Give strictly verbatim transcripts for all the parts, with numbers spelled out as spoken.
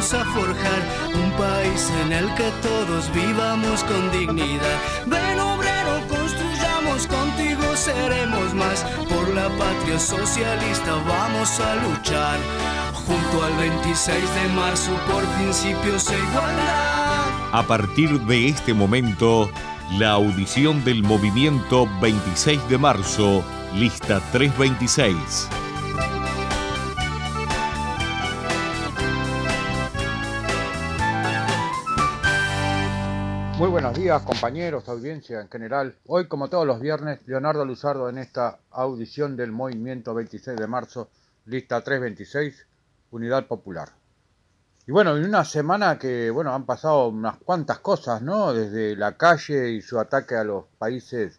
vamos a forjar un país en el que todos vivamos con dignidad. Ven obrero, construyamos, contigo seremos más. Por la patria socialista vamos a luchar. Junto al veintiséis de marzo por principios e igualdad. A partir de este momento, la audición del movimiento veintiséis de marzo, lista trescientos veintiséis. Muy buenos días, compañeros, audiencia en general. Hoy, como todos los viernes, Leonardo Luzardo en esta audición del movimiento veintiséis de marzo, lista trescientos veintiséis, Unidad Popular. Y bueno, en una semana que, bueno, han pasado unas cuantas cosas, ¿no? Desde la calle y su ataque a los países,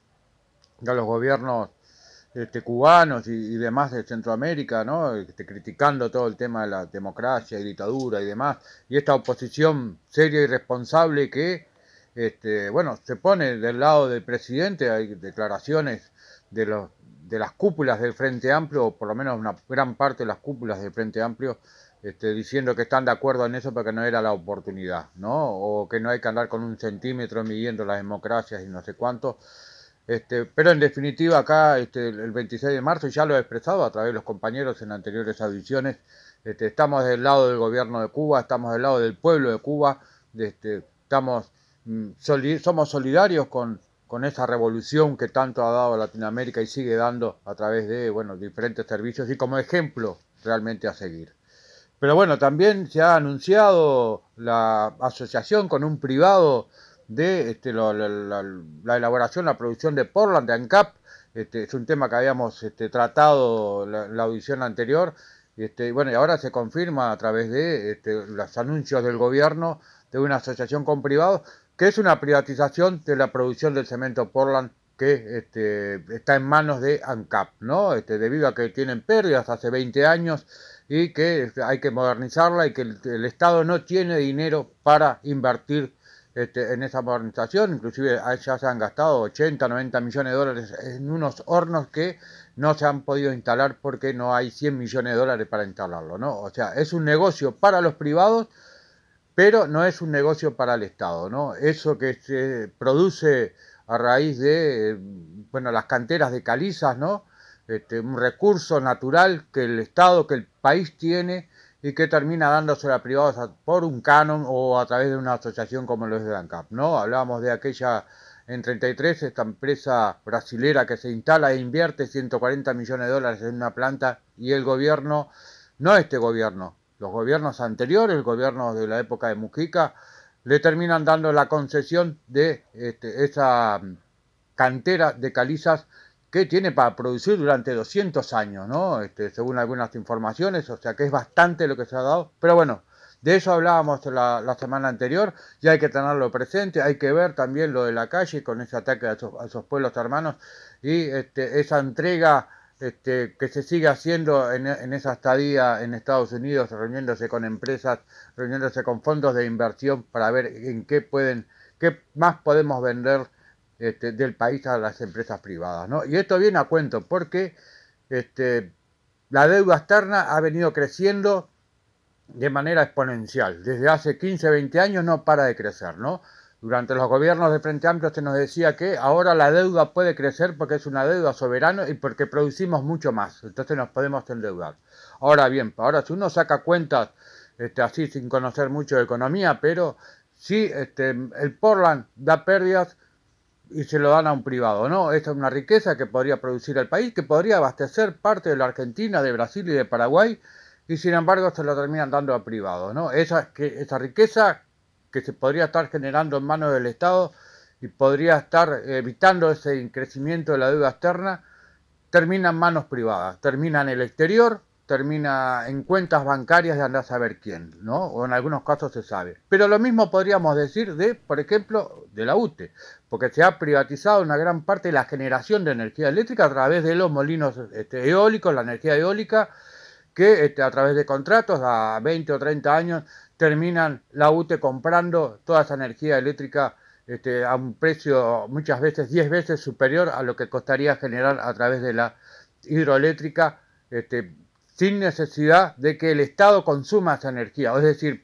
a los gobiernos este, cubanos y, y demás de Centroamérica, ¿no? Este, criticando todo el tema de la democracia y dictadura y demás. Y esta oposición seria y responsable que, este, bueno, se pone del lado del presidente. Hay declaraciones de, los, de las cúpulas del Frente Amplio, o por lo menos una gran parte de las cúpulas del Frente Amplio, Este, diciendo que están de acuerdo en eso porque no era la oportunidad, ¿no? O que no hay que andar con un centímetro midiendo las democracias y no sé cuánto. Este, pero en definitiva acá este, el veintiséis de marzo, ya lo he expresado a través de los compañeros en anteriores audiciones, este, estamos del lado del gobierno de Cuba, estamos del lado del pueblo de Cuba, este, estamos, mm, soli- somos solidarios con, con esa revolución que tanto ha dado a Latinoamérica y sigue dando a través de, bueno, diferentes servicios y como ejemplo realmente a seguir. Pero bueno, también se ha anunciado la asociación con un privado de este, lo, la, la, la elaboración, la producción de Portland, de ANCAP. Este, es un tema que habíamos este, tratado la, la audición anterior. Este, bueno, y ahora se confirma a través de este, los anuncios del gobierno de una asociación con privados, que es una privatización de la producción del cemento Portland que este, está en manos de ANCAP, ¿no? Este, debido a que tienen pérdidas hace veinte años y que hay que modernizarla y que el, el Estado no tiene dinero para invertir este, en esa modernización. Inclusive ya se han gastado ochenta, noventa millones de dólares en unos hornos que no se han podido instalar porque no hay cien millones de dólares para instalarlo, ¿no? O sea, es un negocio para los privados, pero no es un negocio para el Estado, ¿no? Eso que se produce a raíz de, bueno, las canteras de calizas, ¿no? Este, un recurso natural que el Estado, que el país tiene y que termina dándose a privados a, por un canon o a través de una asociación como lo es de ANCAP, ¿no? Hablábamos de aquella en treinta y tres, esta empresa brasilera que se instala e invierte ciento cuarenta millones de dólares en una planta y el gobierno, no este gobierno, los gobiernos anteriores, el gobierno de la época de Mujica, le terminan dando la concesión de este, esa cantera de calizas que tiene para producir durante doscientos años, ¿no? Este, según algunas informaciones, o sea que es bastante lo que se ha dado, pero bueno, de eso hablábamos la, la semana anterior, y hay que tenerlo presente, hay que ver también lo de la calle con ese ataque a esos, a esos pueblos hermanos y este, esa entrega este, que se sigue haciendo en, en esa estadía en Estados Unidos, reuniéndose con empresas, reuniéndose con fondos de inversión para ver en qué pueden, qué más podemos vender Este, del país a las empresas privadas, ¿no? Y esto viene a cuento porque este, la deuda externa ha venido creciendo de manera exponencial. Desde hace quince, veinte años no para de crecer, ¿no? Durante los gobiernos de Frente Amplio se nos decía que ahora la deuda puede crecer porque es una deuda soberana y porque producimos mucho más, entonces nos podemos endeudar. Ahora bien, ahora si uno saca cuentas este, así sin conocer mucho de economía, pero sí este, el Portland da pérdidas y se lo dan a un privado, ¿no? Esta es una riqueza que podría producir el país, que podría abastecer parte de la Argentina, de Brasil y de Paraguay, y sin embargo se lo terminan dando a privados, ¿no? Esa, que, esa riqueza que se podría estar generando en manos del Estado y podría estar evitando ese crecimiento de la deuda externa, termina en manos privadas, termina en el exterior, termina en cuentas bancarias de andar a saber quién, ¿no? O en algunos casos se sabe. Pero lo mismo podríamos decir de, por ejemplo, de la U T E, porque se ha privatizado una gran parte de la generación de energía eléctrica a través de los molinos este, eólicos, la energía eólica, que este, a través de contratos a veinte o treinta años terminan la U T E comprando toda esa energía eléctrica este, a un precio muchas veces diez veces superior a lo que costaría generar a través de la hidroeléctrica, este, sin necesidad de que el Estado consuma esa energía. Es decir,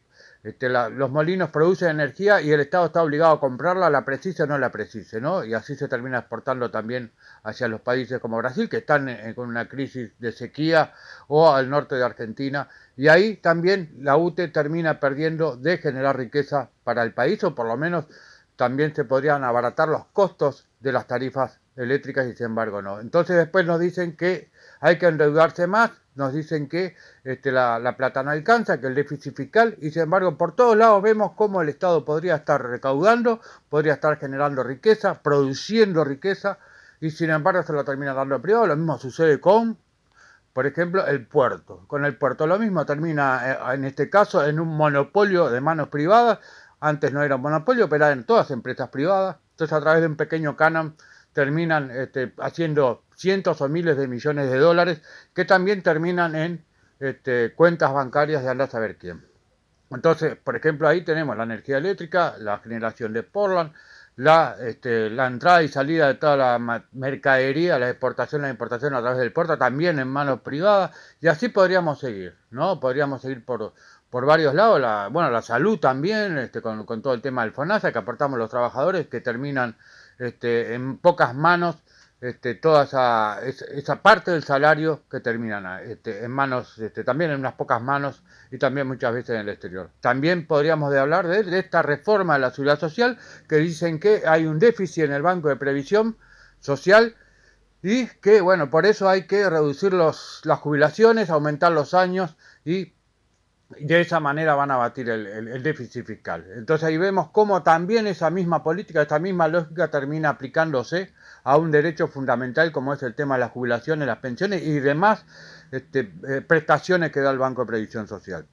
Este, la, los molinos producen energía y el Estado está obligado a comprarla, la precise o no la precise, ¿no? Y así se termina exportando también hacia los países como Brasil, que están eh, con una crisis de sequía, o al norte de Argentina. Y ahí también la U T E termina perdiendo de generar riqueza para el país, o por lo menos también se podrían abaratar los costos de las tarifas eléctricas y sin embargo no. Entonces después nos dicen que hay que endeudarse más, nos dicen que este, la, la plata no alcanza, que el déficit fiscal, y sin embargo por todos lados vemos cómo el Estado podría estar recaudando, podría estar generando riqueza, produciendo riqueza, y sin embargo se lo termina dando al privado. Lo mismo sucede con, por ejemplo, el puerto. Con el puerto lo mismo, termina en este caso en un monopolio de manos privadas. Antes no era un monopolio, pero eran todas empresas privadas. Entonces a través de un pequeño canon terminan este, haciendo cientos o miles de millones de dólares que también terminan en este, cuentas bancarias de andar a saber quién. Entonces, por ejemplo, ahí tenemos la energía eléctrica, la generación de Portland, la, este, la entrada y salida de toda la mercadería, la exportación, la importación a través del puerto, también en manos privadas, y así podríamos seguir, ¿no? Podríamos seguir por, por varios lados, la, bueno, la salud también, este, con, con todo el tema del FONASA que aportamos los trabajadores, que terminan este, en pocas manos, este, toda esa, esa parte del salario que terminan este, en manos, este, también en unas pocas manos y también muchas veces en el exterior. También podríamos de hablar de, de esta reforma de la seguridad social, que dicen que hay un déficit en el Banco de Previsión Social y que, bueno, por eso hay que reducir los, las jubilaciones, aumentar los años y de esa manera van a abatir el, el, el déficit fiscal. Entonces ahí vemos cómo también esa misma política, esta misma lógica termina aplicándose a un derecho fundamental como es el tema de las jubilaciones, las pensiones y demás este, eh, prestaciones que da el Banco de Previsión Social.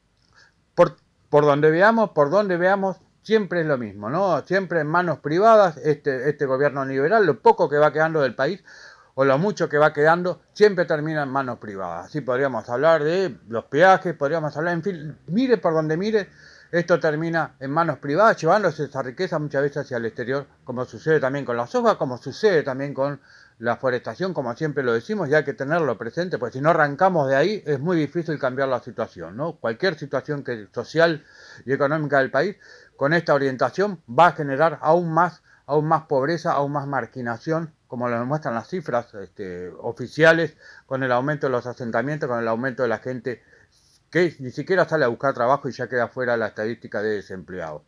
Por, por donde veamos, por donde veamos, siempre es lo mismo, ¿no? Siempre en manos privadas, este, este gobierno liberal, lo poco que va quedando del país, o lo mucho que va quedando, siempre termina en manos privadas. Así podríamos hablar de los peajes, podríamos hablar, en fin, mire por donde mire, esto termina en manos privadas, llevándose esa riqueza muchas veces hacia el exterior, como sucede también con la soja, como sucede también con la forestación, como siempre lo decimos, y hay que tenerlo presente, porque si no arrancamos de ahí, es muy difícil cambiar la situación, ¿no? Cualquier situación que, social y económica del país, con esta orientación, va a generar aún más, aún más pobreza, aún más marginación, como lo demuestran las cifras este, oficiales, con el aumento de los asentamientos, con el aumento de la gente que ni siquiera sale a buscar trabajo y ya queda fuera la estadística de desempleados.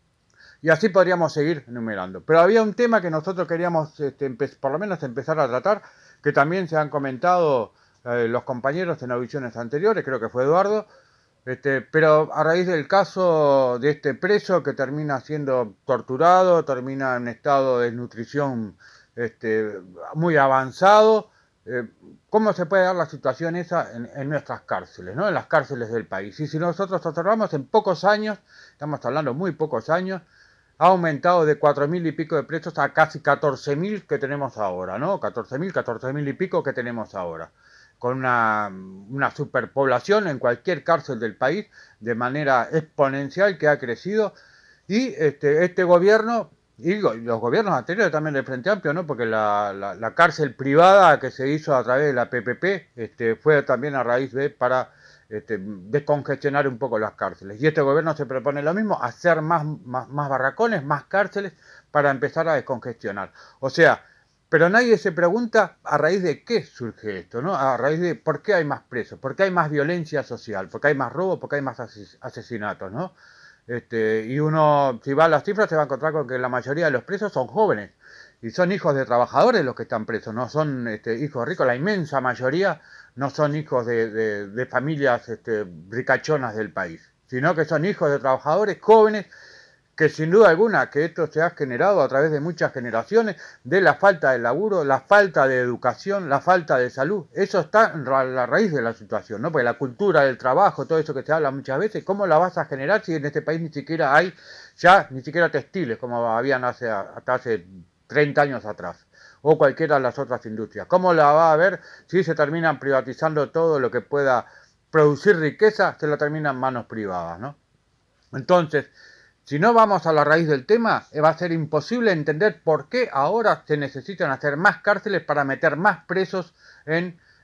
Y así podríamos seguir enumerando. Pero había un tema que nosotros queríamos, este, por lo menos, empezar a tratar, que también se han comentado eh, los compañeros en audiciones anteriores, creo que fue Eduardo, este, pero a raíz del caso de este preso que termina siendo torturado, termina en estado de desnutrición Este, muy avanzado, eh, ¿cómo se puede dar la situación esa en, en nuestras cárceles, ¿no? En las cárceles del país? Y si nosotros observamos, en pocos años, estamos hablando muy pocos años, ha aumentado de cuatro mil y pico de presos a casi catorce mil que tenemos ahora, ¿no? catorce mil, catorce mil y pico que tenemos ahora, con una, una superpoblación en cualquier cárcel del país de manera exponencial que ha crecido, y este, este gobierno y los gobiernos anteriores también del Frente Amplio, ¿no? Porque la, la, la cárcel privada que se hizo a través de la P P P este, fue también a raíz de para este, descongestionar un poco las cárceles. Y este gobierno se propone lo mismo, hacer más, más, más barracones, más cárceles para empezar a descongestionar. O sea, pero nadie se pregunta a raíz de qué surge esto, ¿no? A raíz de por qué hay más presos, por qué hay más violencia social, por qué hay más robo, por qué hay más asesinatos, ¿no? Este, y uno, si va a las cifras, se va a encontrar con que la mayoría de los presos son jóvenes y son hijos de trabajadores los que están presos, no son este, hijos ricos, la inmensa mayoría no son hijos de, de, de familias este, ricachonas del país, sino que son hijos de trabajadores jóvenes, que sin duda alguna que esto se ha generado a través de muchas generaciones, de la falta de laburo, la falta de educación, la falta de salud. Eso está en la raíz de la situación, ¿no? Porque la cultura del trabajo, todo eso que se habla muchas veces, ¿cómo la vas a generar si en este país ni siquiera hay ya ni siquiera textiles como habían hace, hasta hace treinta años atrás? O cualquiera de las otras industrias. ¿Cómo la va a haber si se terminan privatizando todo lo que pueda producir riqueza? Se lo terminan en manos privadas, ¿no? Entonces, si no vamos a la raíz del tema, va a ser imposible entender por qué ahora se necesitan hacer más cárceles para meter más presos en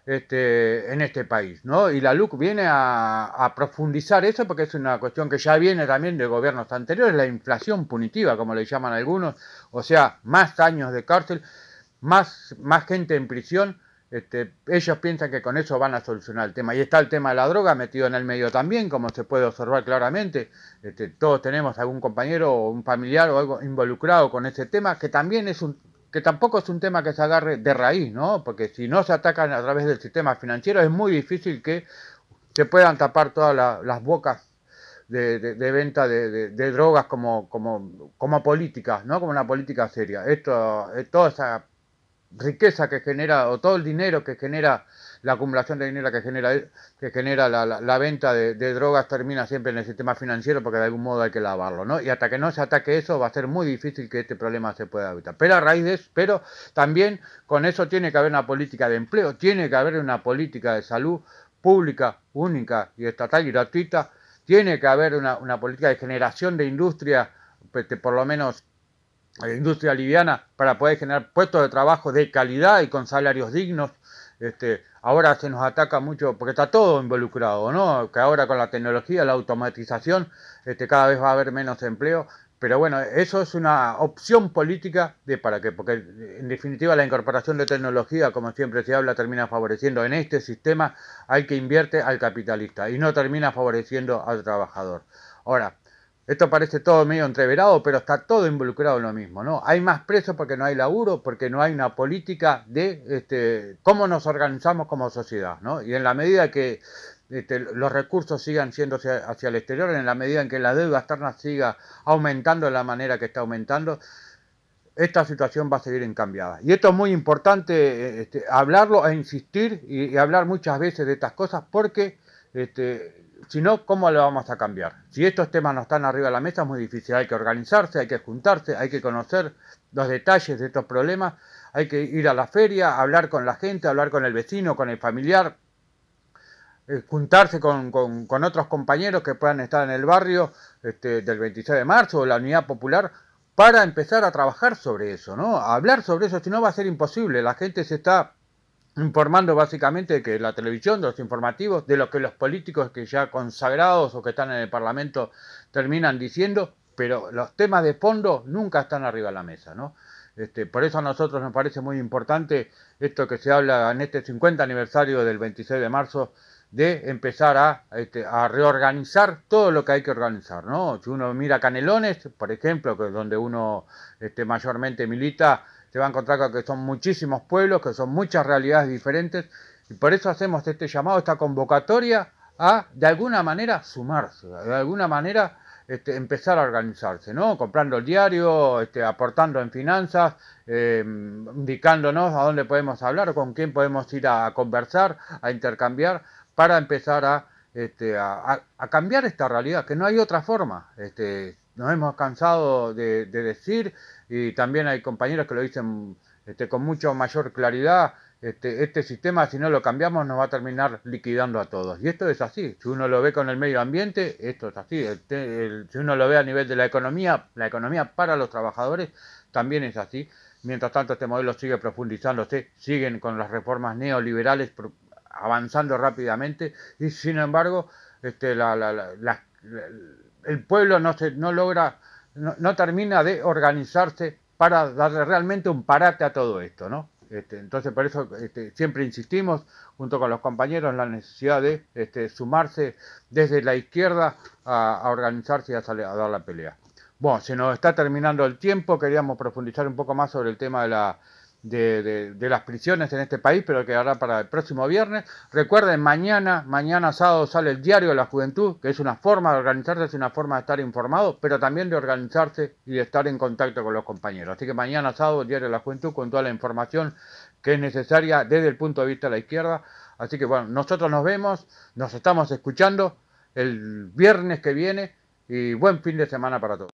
este, en este país, ¿no? Y la L U C viene a, a profundizar eso porque es una cuestión que ya viene también de gobiernos anteriores, la inflación punitiva, como le llaman algunos, o sea, más años de cárcel, más, más gente en prisión. Este, ellos piensan que con eso van a solucionar el tema. Y está el tema de la droga metido en el medio también, como se puede observar claramente. Este, todos tenemos algún compañero o un familiar o algo involucrado con ese tema, que también es un que tampoco es un tema que se agarre de raíz, ¿no? Porque si no se atacan a través del sistema financiero es muy difícil que se puedan tapar todas la, las bocas de, de, de venta de, de, de drogas como, como, como políticas, ¿no? Como una política seria. Esto, toda esa riqueza que genera, o todo el dinero que genera, la acumulación de dinero que genera, que genera la, la, la venta de, de drogas termina siempre en el sistema financiero porque de algún modo hay que lavarlo, ¿no? Y hasta que no se ataque eso va a ser muy difícil que este problema se pueda evitar. Pero a raíz de eso, pero también con eso tiene que haber una política de empleo, tiene que haber una política de salud pública, única y estatal y gratuita, tiene que haber una, una política de generación de industria, por lo menos industria liviana, para poder generar puestos de trabajo de calidad y con salarios dignos. Este, ahora se nos ataca mucho, porque está todo involucrado, ¿no? Que ahora con la tecnología, la automatización, este, cada vez va a haber menos empleo. Pero bueno, eso es una opción política de para qué, porque en definitiva la incorporación de tecnología, como siempre se habla, termina favoreciendo en este sistema al que invierte al capitalista y no termina favoreciendo al trabajador. Ahora, esto parece todo medio entreverado, pero está todo involucrado en lo mismo, ¿no? Hay más presos porque no hay laburo, porque no hay una política de este, cómo nos organizamos como sociedad, ¿no? Y en la medida que este, los recursos sigan siendo hacia, hacia el exterior, en la medida en que la deuda externa siga aumentando de la manera que está aumentando, esta situación va a seguir encambiada. Y esto es muy importante este, hablarlo e insistir y, y hablar muchas veces de estas cosas porque... Este, si no, ¿cómo lo vamos a cambiar? Si estos temas no están arriba de la mesa es muy difícil. Hay que organizarse, hay que juntarse, hay que conocer los detalles de estos problemas, hay que ir a la feria, hablar con la gente, hablar con el vecino, con el familiar, eh, juntarse con, con, con otros compañeros que puedan estar en el barrio este, del veintiséis de marzo o la Unidad Popular para empezar a trabajar sobre eso, ¿no? A hablar sobre eso, si no va a ser imposible. La gente se está informando básicamente de que la televisión, de los informativos, de lo que los políticos que ya consagrados o que están en el Parlamento terminan diciendo, pero los temas de fondo nunca están arriba de la mesa, ¿no? Este, por eso a nosotros nos parece muy importante esto que se habla en este cincuenta aniversario del veintiséis de marzo, de empezar a, este, a reorganizar todo lo que hay que organizar, ¿no? Si uno mira Canelones, por ejemplo, que es donde uno este, mayormente milita, se va a encontrar con que son muchísimos pueblos, que son muchas realidades diferentes, y por eso hacemos este llamado, esta convocatoria a, de alguna manera, sumarse, de alguna manera este, empezar a organizarse, ¿no? Comprando el diario, este, aportando en finanzas, eh, indicándonos a dónde podemos hablar, con quién podemos ir a, a conversar, a intercambiar, para empezar a, este, a, a cambiar esta realidad, que no hay otra forma. Este, nos hemos cansado de, de decir, y también hay compañeros que lo dicen este, con mucho mayor claridad, este, este sistema si no lo cambiamos nos va a terminar liquidando a todos. Y esto es así, si uno lo ve con el medio ambiente, esto es así. El, el, si uno lo ve a nivel de la economía, la economía para los trabajadores también es así. Mientras tanto este modelo sigue profundizándose, siguen con las reformas neoliberales avanzando rápidamente y sin embargo este, la, la, la, la, el pueblo no, se, no logra, no, no termina de organizarse para darle realmente un parate a todo esto, ¿no? Este, entonces por eso este, siempre insistimos junto con los compañeros en la necesidad de este, sumarse desde la izquierda a, a organizarse y a, salir, a dar la pelea. Bueno, se nos está terminando el tiempo, queríamos profundizar un poco más sobre el tema de la De, de, de las prisiones en este país, pero quedará para el próximo viernes. Recuerden, mañana, mañana sábado sale el Diario de la Juventud, que es una forma de organizarse, es una forma de estar informado, pero también de organizarse y de estar en contacto con los compañeros. Así que mañana sábado el Diario de la Juventud con toda la información que es necesaria desde el punto de vista de la izquierda. Así que bueno, nosotros nos vemos, nos estamos escuchando el viernes que viene y buen fin de semana para todos.